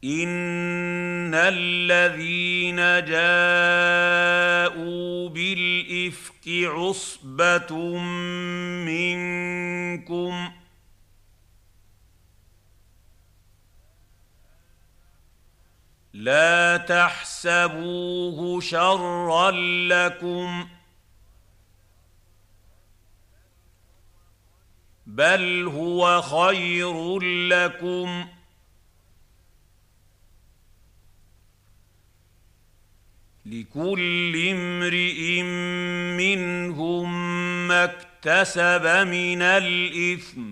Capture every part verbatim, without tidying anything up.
إن الذين جاءوا بالإفك عصبة منكم لا تحسبوه شرا لكم بل هو خير لكم لكل امرئ منهم ما اكتسب من الإثم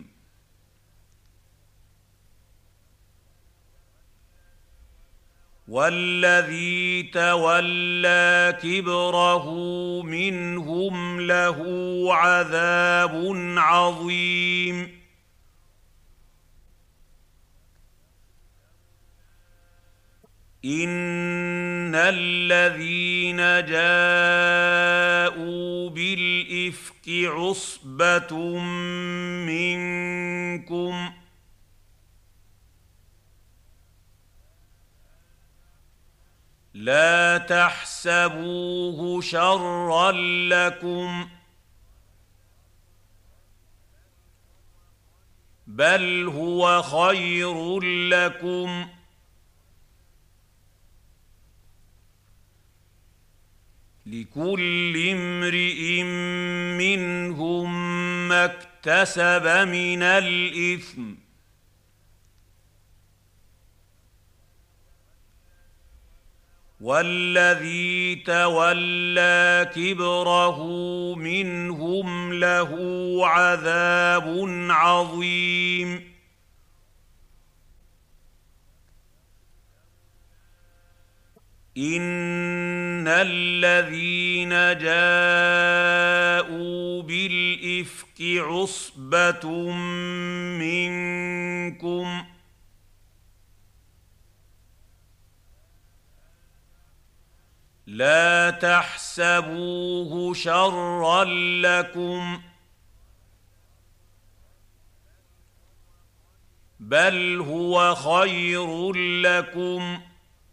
والذي تولى كبره منهم له عذاب عظيم إن الذين جاءوا بالإفك عصبة منكم لا تحسبوه شرا لكم بل هو خير لكم لكل امرئ منهم ما اكتسب من الإثم والذي تولى كبره منهم له عذاب عظيم إن الذين جاءوا بالإفك عصبة منكم لا تحسبوه شرا لكم بل هو خير لكم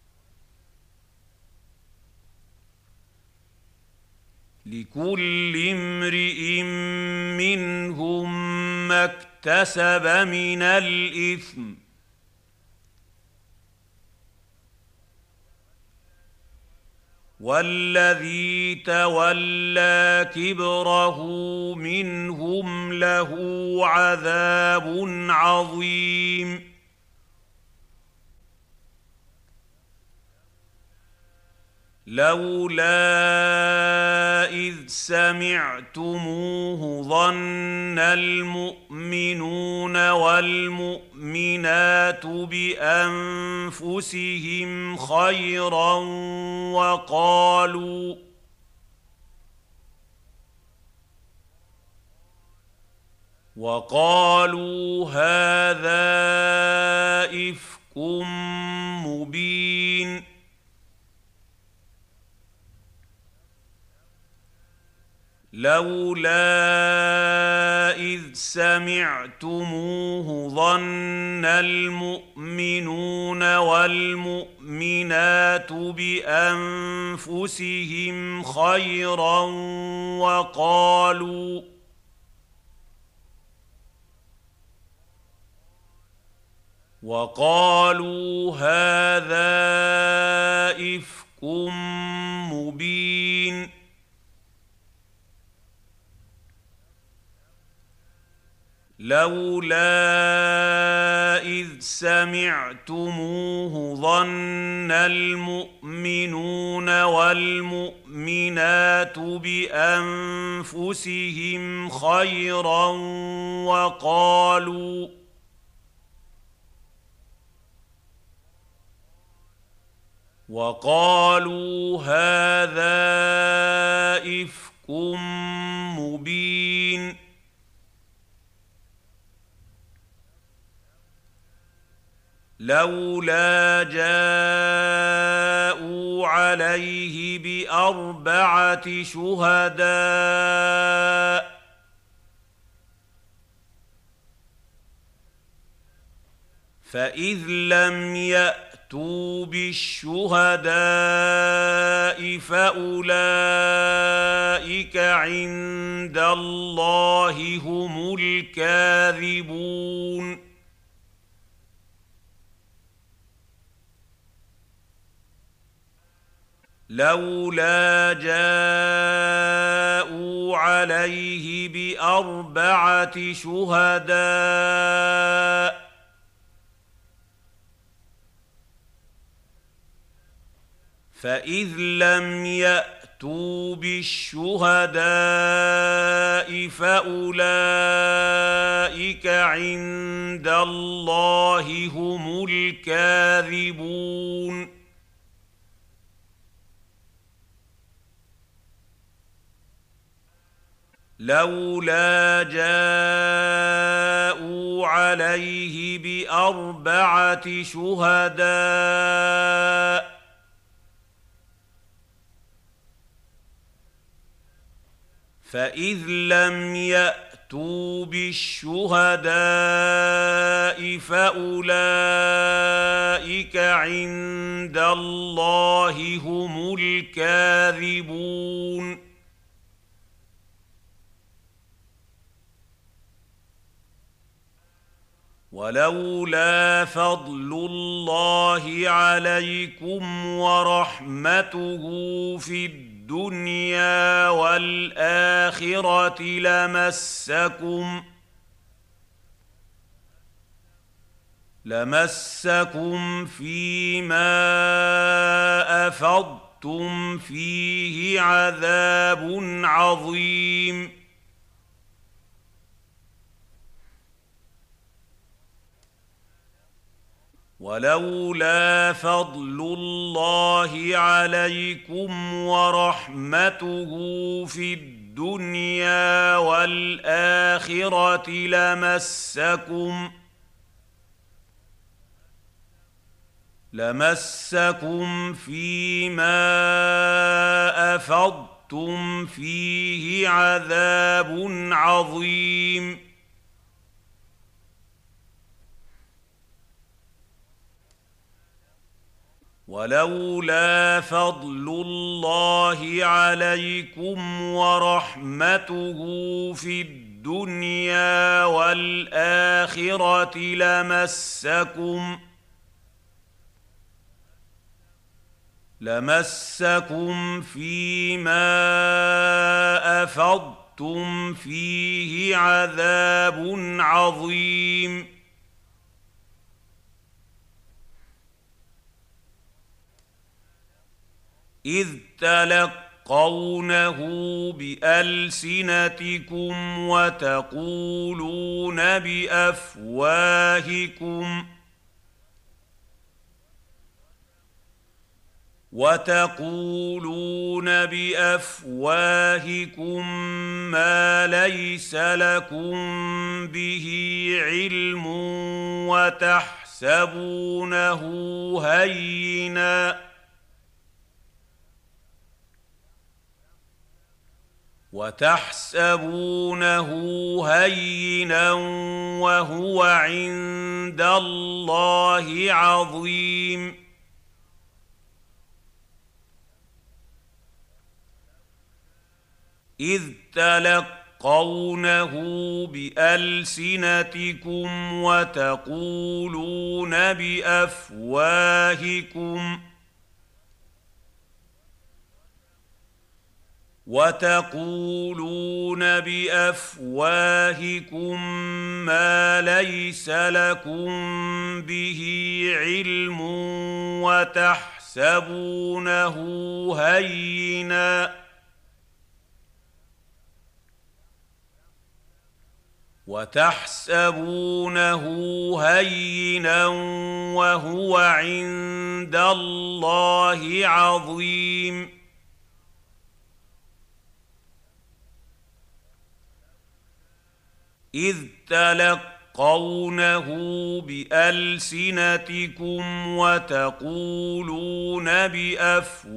لكل امرئ منهم ما اكتسب من الإثم والذي تولى كبره منهم له عذاب عظيم لولا إذ سمعتموه ظن المؤمنون والمؤمنات بأنفسهم خيرا وقالوا وقالوا هذا إفك مبين لولا إذ سمعتموه ظن المؤمنون والمؤمنات بأنفسهم خيرا وقالوا وقالوا هذا إفك مبين لولا إذ سمعتموه ظن المؤمنون والمؤمنات بأنفسهم خيرا وقالوا وقالوا هذا إفك مبين لولا جاءوا عليه بأربعة شهداء فإذ لم يأتوا ياتوا بالشهداء فاولئك عند الله هم الكاذبون لولا جاءوا عليه بأربعة شهداء فإذ لم يأتوا بالشهداء فأولئك عند الله هم الكاذبون لولا جاءوا عليه بأربعة شهداء فإذ لم يأتوا بالشهداء فأولئك عند الله هم الكاذبون ولولا فضل الله عليكم ورحمته في الدنيا والآخرة لمسكم لمسكم فيما أفضتم فيه عذاب عظيم ولولا فضل الله عليكم ورحمته في الدنيا والآخرة لمسكم لمسكم فيما أفضتم فيه عذاب عظيم ولولا فضل الله عليكم ورحمته في الدنيا والآخرة لمسكم لمسكم فيما أفضتم فيه عذاب عظيم إذ تلقونه بألسنتكم وتقولون بأفواهكم وتقولون بأفواهكم ما ليس لكم به علم وتحسبونه هيناً وتحسبونه هينا وهو عند الله عظيم إذ تلقونه بألسنتكم وتقولون بأفواهكم وتقولون بأفواهكم ما ليس لكم به علم وتحسبونه هينا وتحسبونه هينا وهو عند الله عظيم إذ تلقونه بألسنتكم وتقولون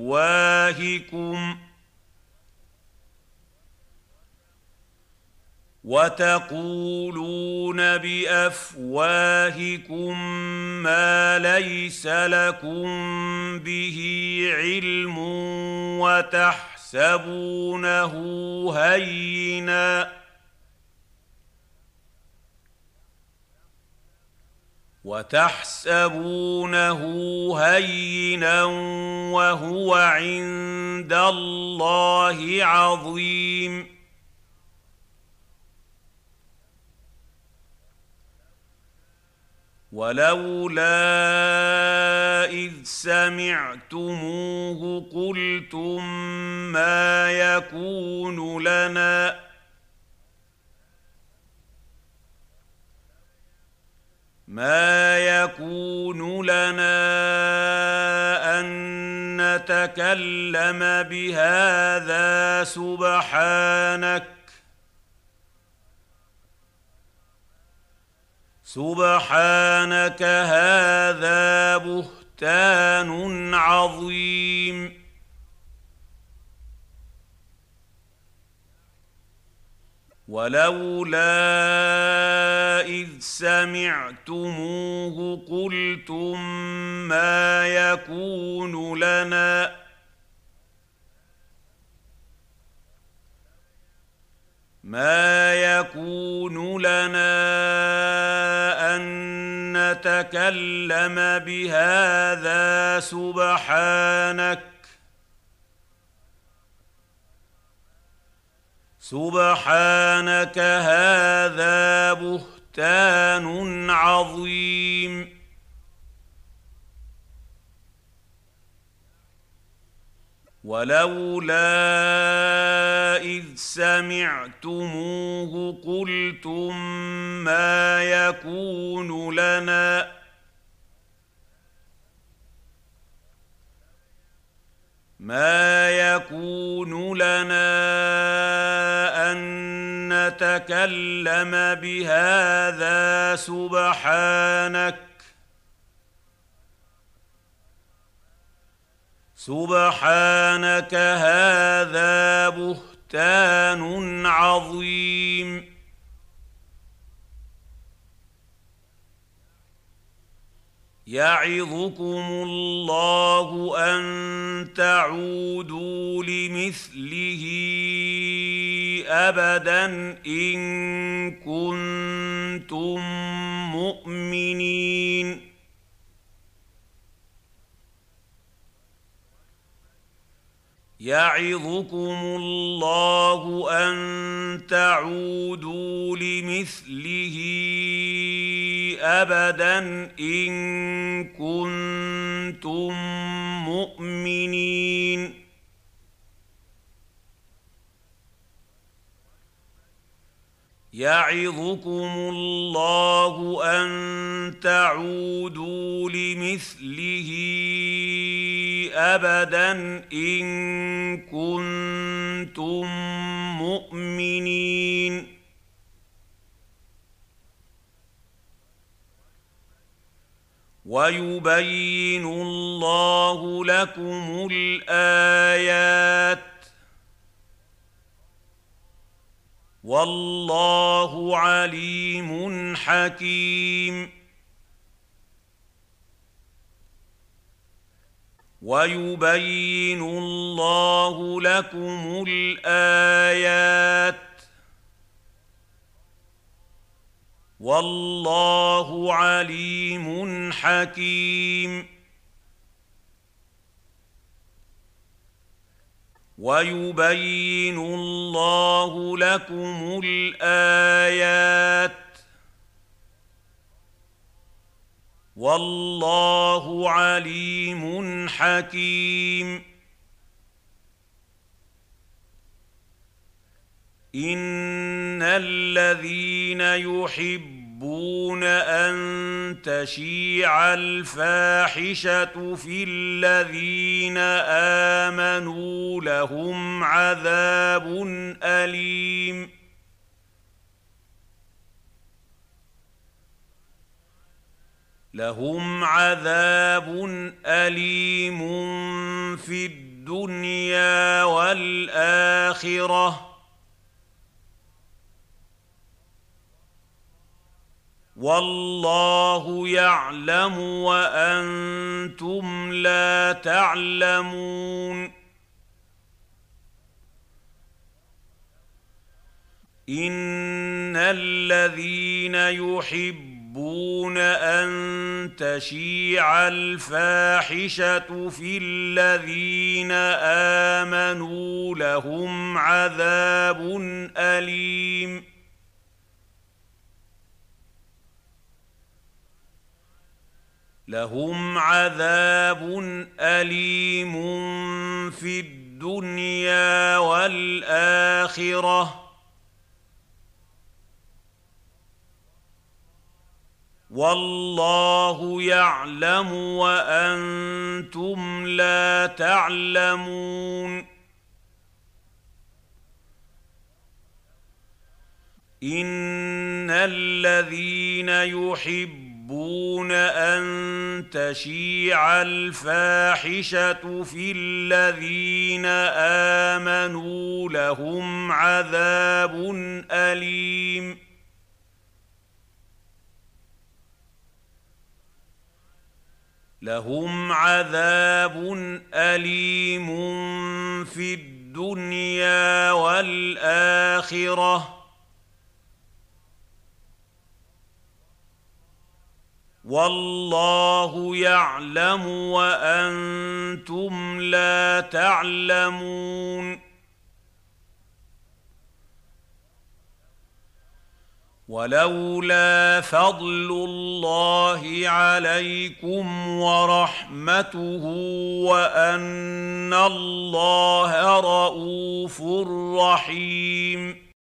بأفواهكم وتقولون بافواهكم ما ليس لكم به علم وتحسبونه هينا وتحسبونه هينا وهو عند الله عظيم. ولولا إذ سمعتموه قلتم ما يكون لنا ما يكون لنا أن نتكلم بهذا سبحانك سبحانك هذا بهتان عظيم. ولولا إذ سمعتموه قلتم ما يكون لنا ما يكون لنا أن نتكلم بهذا سبحانك سبحانك هذا بهتان عظيم. ولولا إذ سمعتموه قلتم ما يكون لنا ما يكون لنا أن نتكلم بهذا سبحانك سبحانك هذا بهتان عظيم. يعظكم الله أن تعودوا لمثله أبدا إن كنتم مؤمنين. يعظكم الله أن تعودوا لمثله أبدا إن كنتم مؤمنين. يعظكم الله أن تعودوا لمثله أبدا إن كنتم مؤمنين. ويبين الله لكم الآيات والله عليم حكيم. ويبين الله لكم الآيات والله عليم حكيم. ويبين الله لكم الآيات والله عليم حكيم. إن الذين يحبون أن تشيع الفاحشة في الذين آمنوا لهم عذاب أليم لهم عذاب أليم في الدنيا والآخرة والله يعلم وأنتم لا تعلمون إن الذين يحبون أن تشيع الفاحشة في الذين آمنوا لهم عذاب أليم لهم عذاب أليم في الدنيا والآخرة والله يعلم وأنتم لا تعلمون إن الذين يحبون أن تشيع الفاحشة في الذين آمنوا لهم عذاب أليم لهم عذاب أليم في الدنيا والآخرة والله يعلم وأنتم لا تعلمون ولولا فضل الله عليكم ورحمته وأن الله رءوف رحيم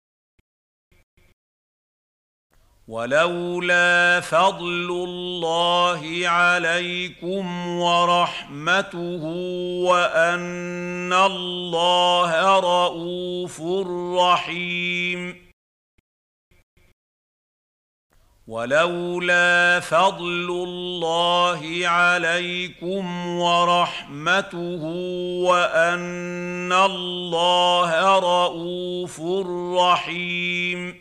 ولولا فضل الله عليكم ورحمته وأن الله رءوف رحيم ولولا فضل الله عليكم ورحمته وأن الله رءوف رحيم